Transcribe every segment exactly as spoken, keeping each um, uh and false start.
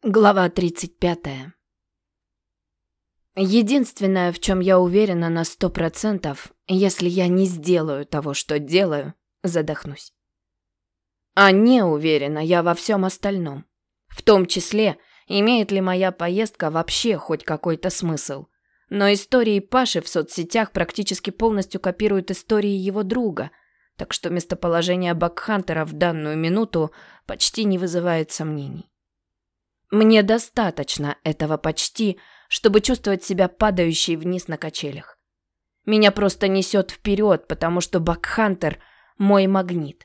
Глава тридцать пятая. Единственное, в чем я уверена на сто процентов, если я не сделаю того, что делаю, задохнусь. А не уверена я во всем остальном. В том числе, имеет ли моя поездка вообще хоть какой-то смысл. Но истории Паши в соцсетях практически полностью копируют истории его друга, так что местоположение Бакхантера в данную минуту почти не вызывает сомнений. Мне достаточно этого почти, чтобы чувствовать себя падающей вниз на качелях. Меня просто несет вперед, потому что Бакхантер – мой магнит.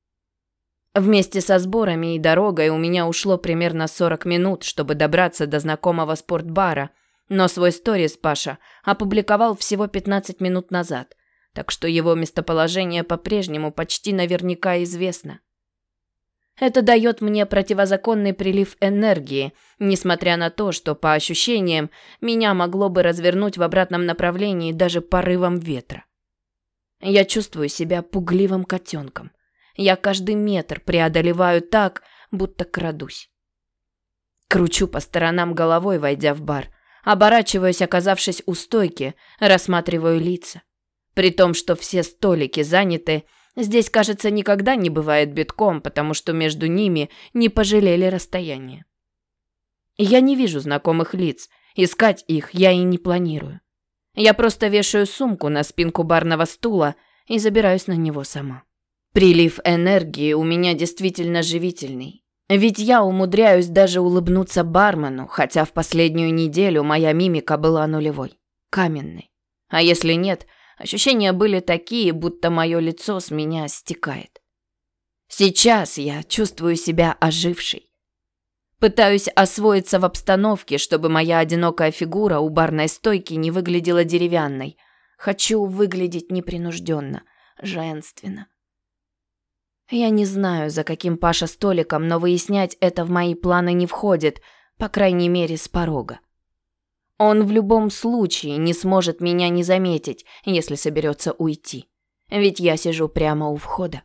Вместе со сборами и дорогой у меня ушло примерно сорок минут, чтобы добраться до знакомого спортбара, но свой сторис Паша опубликовал всего пятнадцать минут назад, так что его местоположение по-прежнему почти наверняка известно. Это дает мне противозаконный прилив энергии, несмотря на то, что, по ощущениям, меня могло бы развернуть в обратном направлении даже порывом ветра. Я чувствую себя пугливым котенком. Я каждый метр преодолеваю так, будто крадусь. Кручу по сторонам головой, войдя в бар. Оборачиваюсь, оказавшись у стойки, рассматриваю лица. При том, что все столики заняты, здесь, кажется, никогда не бывает битком, потому что между ними не пожалели расстояния. Я не вижу знакомых лиц, искать их я и не планирую. Я просто вешаю сумку на спинку барного стула и забираюсь на него сама. Прилив энергии у меня действительно живительный. Ведь я умудряюсь даже улыбнуться бармену, хотя в последнюю неделю моя мимика была нулевой, каменной. А если нет, ощущения были такие, будто мое лицо с меня стекает. Сейчас я чувствую себя ожившей. Пытаюсь освоиться в обстановке, чтобы моя одинокая фигура у барной стойки не выглядела деревянной. Хочу выглядеть непринужденно, женственно. Я не знаю, за каким Паша столиком, но выяснять это в мои планы не входит, по крайней мере, с порога. Он в любом случае не сможет меня не заметить, если соберется уйти. Ведь я сижу прямо у входа.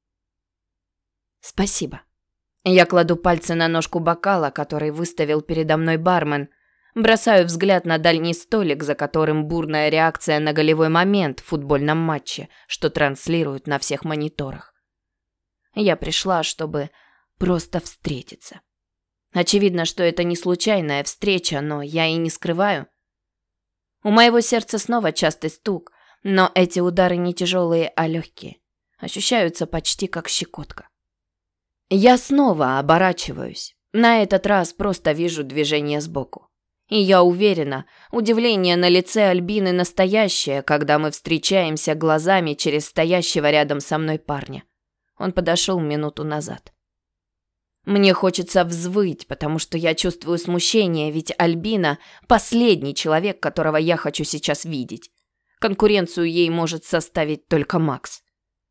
Спасибо. Я кладу пальцы на ножку бокала, который выставил передо мной бармен. Бросаю взгляд на дальний столик, за которым бурная реакция на голевой момент в футбольном матче, что транслируют на всех мониторах. Я пришла, чтобы просто встретиться. Очевидно, что это не случайная встреча, но я и не скрываю. У моего сердца снова частый стук, но эти удары не тяжелые, а легкие. Ощущаются почти как щекотка. Я снова оборачиваюсь. На этот раз просто вижу движение сбоку. И я уверена, удивление на лице Альбины настоящее, когда мы встречаемся глазами через стоящего рядом со мной парня. Он подошел минуту назад. Мне хочется взвыть, потому что я чувствую смущение, ведь Альбина – последний человек, которого я хочу сейчас видеть. Конкуренцию ей может составить только Макс.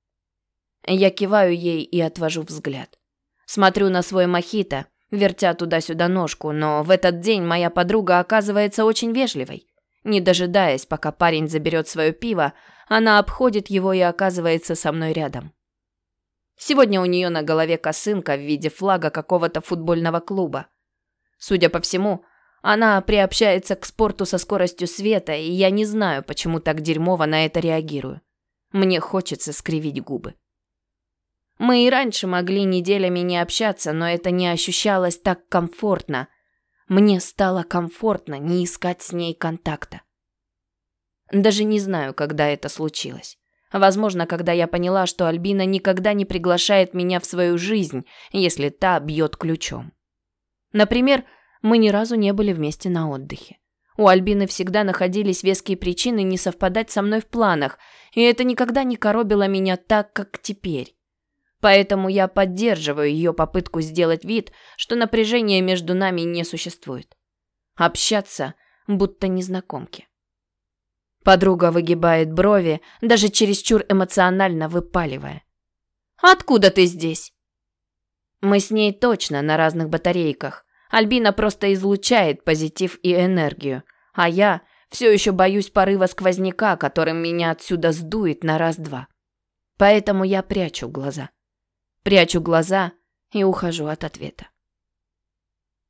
Я киваю ей и отвожу взгляд. Смотрю на свой мохито, вертя туда-сюда ножку, но в этот день моя подруга оказывается очень вежливой. Не дожидаясь, пока парень заберет свое пиво, она обходит его и оказывается со мной рядом. Сегодня у нее на голове косынка в виде флага какого-то футбольного клуба. Судя по всему, она приобщается к спорту со скоростью света, и я не знаю, почему так дерьмово на это реагирую. Мне хочется скривить губы. Мы и раньше могли неделями не общаться, но это не ощущалось так комфортно. Мне стало комфортно не искать с ней контакта. Даже не знаю, когда это случилось. Возможно, когда я поняла, что Альбина никогда не приглашает меня в свою жизнь, если та бьет ключом. Например, мы ни разу не были вместе на отдыхе. У Альбины всегда находились веские причины не совпадать со мной в планах, и это никогда не коробило меня так, как теперь. Поэтому я поддерживаю ее попытку сделать вид, что напряжения между нами не существует. Общаться, будто незнакомки. Подруга выгибает брови, даже чересчур эмоционально выпаливая. «Откуда ты здесь?» Мы с ней точно на разных батарейках. Альбина просто излучает позитив и энергию, а я все еще боюсь порыва сквозняка, которым меня отсюда сдует на раз-два. Поэтому я прячу глаза. Прячу глаза и ухожу от ответа.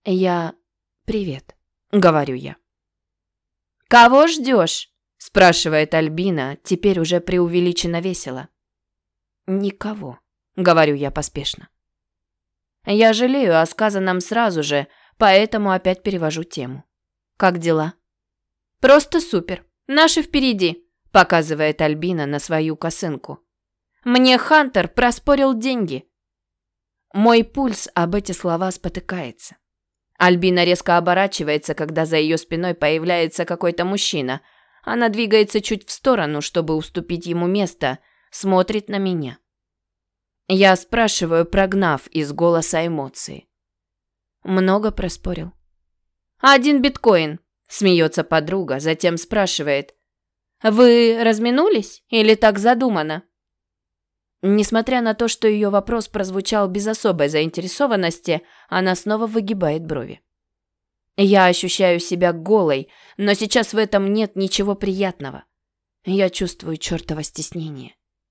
Я... Привет, говорю я. Кого ждешь? Спрашивает Альбина, теперь уже преувеличенно весело. Никого, говорю я поспешно. Я жалею о сказанном сразу же, поэтому опять перевожу тему. Как дела? Просто супер. Наши впереди, показывает Альбина на свою косынку. Мне Хантер проспорил деньги. Мой пульс об эти слова спотыкается. Альбина резко оборачивается, когда за ее спиной появляется какой-то мужчина. Она двигается чуть в сторону, чтобы уступить ему место, смотрит на меня. Я спрашиваю, прогнав из голоса эмоции. Много проспорил? Один биткоин, смеется подруга, затем спрашивает. Вы разминулись или так задумано? Несмотря на то, что ее вопрос прозвучал без особой заинтересованности, она снова выгибает брови. Я ощущаю себя голой, но сейчас в этом нет ничего приятного. Я чувствую чертово стеснение.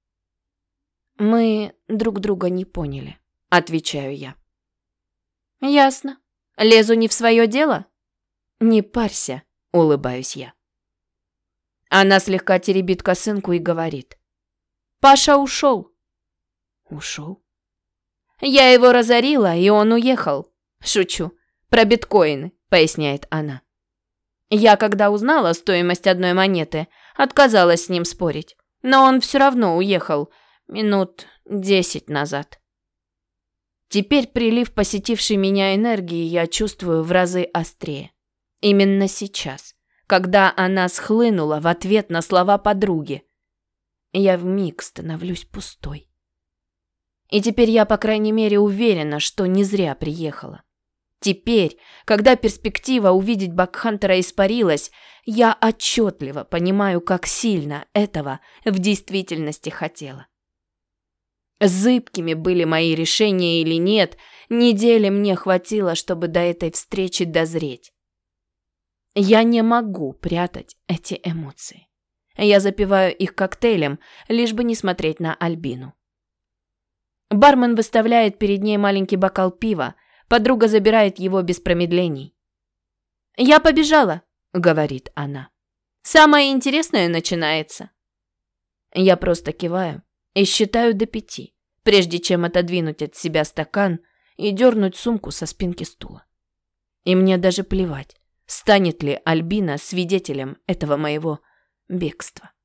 «Мы друг друга не поняли», — отвечаю я. «Ясно. Лезу не в свое дело?» «Не парься», — улыбаюсь я. Она слегка теребит косынку и говорит. «Паша ушел». «Ушел?» «Я его разорила, и он уехал». «Шучу. Про биткоины», — поясняет она. Я, когда узнала стоимость одной монеты, отказалась с ним спорить. Но он все равно уехал минут десять назад. Теперь прилив посетившей меня энергии я чувствую в разы острее. Именно сейчас, когда она схлынула в ответ на слова подруги, я вмиг становлюсь пустой. И теперь я, по крайней мере, уверена, что не зря приехала. Теперь, когда перспектива увидеть Бакхантера испарилась, я отчетливо понимаю, как сильно этого в действительности хотела. Зыбкими были мои решения или нет, недели мне хватило, чтобы до этой встречи дозреть. Я не могу прятать эти эмоции. Я запиваю их коктейлем, лишь бы не смотреть на Альбину. Бармен выставляет перед ней маленький бокал пива, подруга забирает его без промедлений. «Я побежала», — говорит она. «Самое интересное начинается». Я просто киваю и считаю до пяти, прежде чем отодвинуть от себя стакан и дернуть сумку со спинки стула. И мне даже плевать, станет ли Альбина свидетелем этого моего бегства.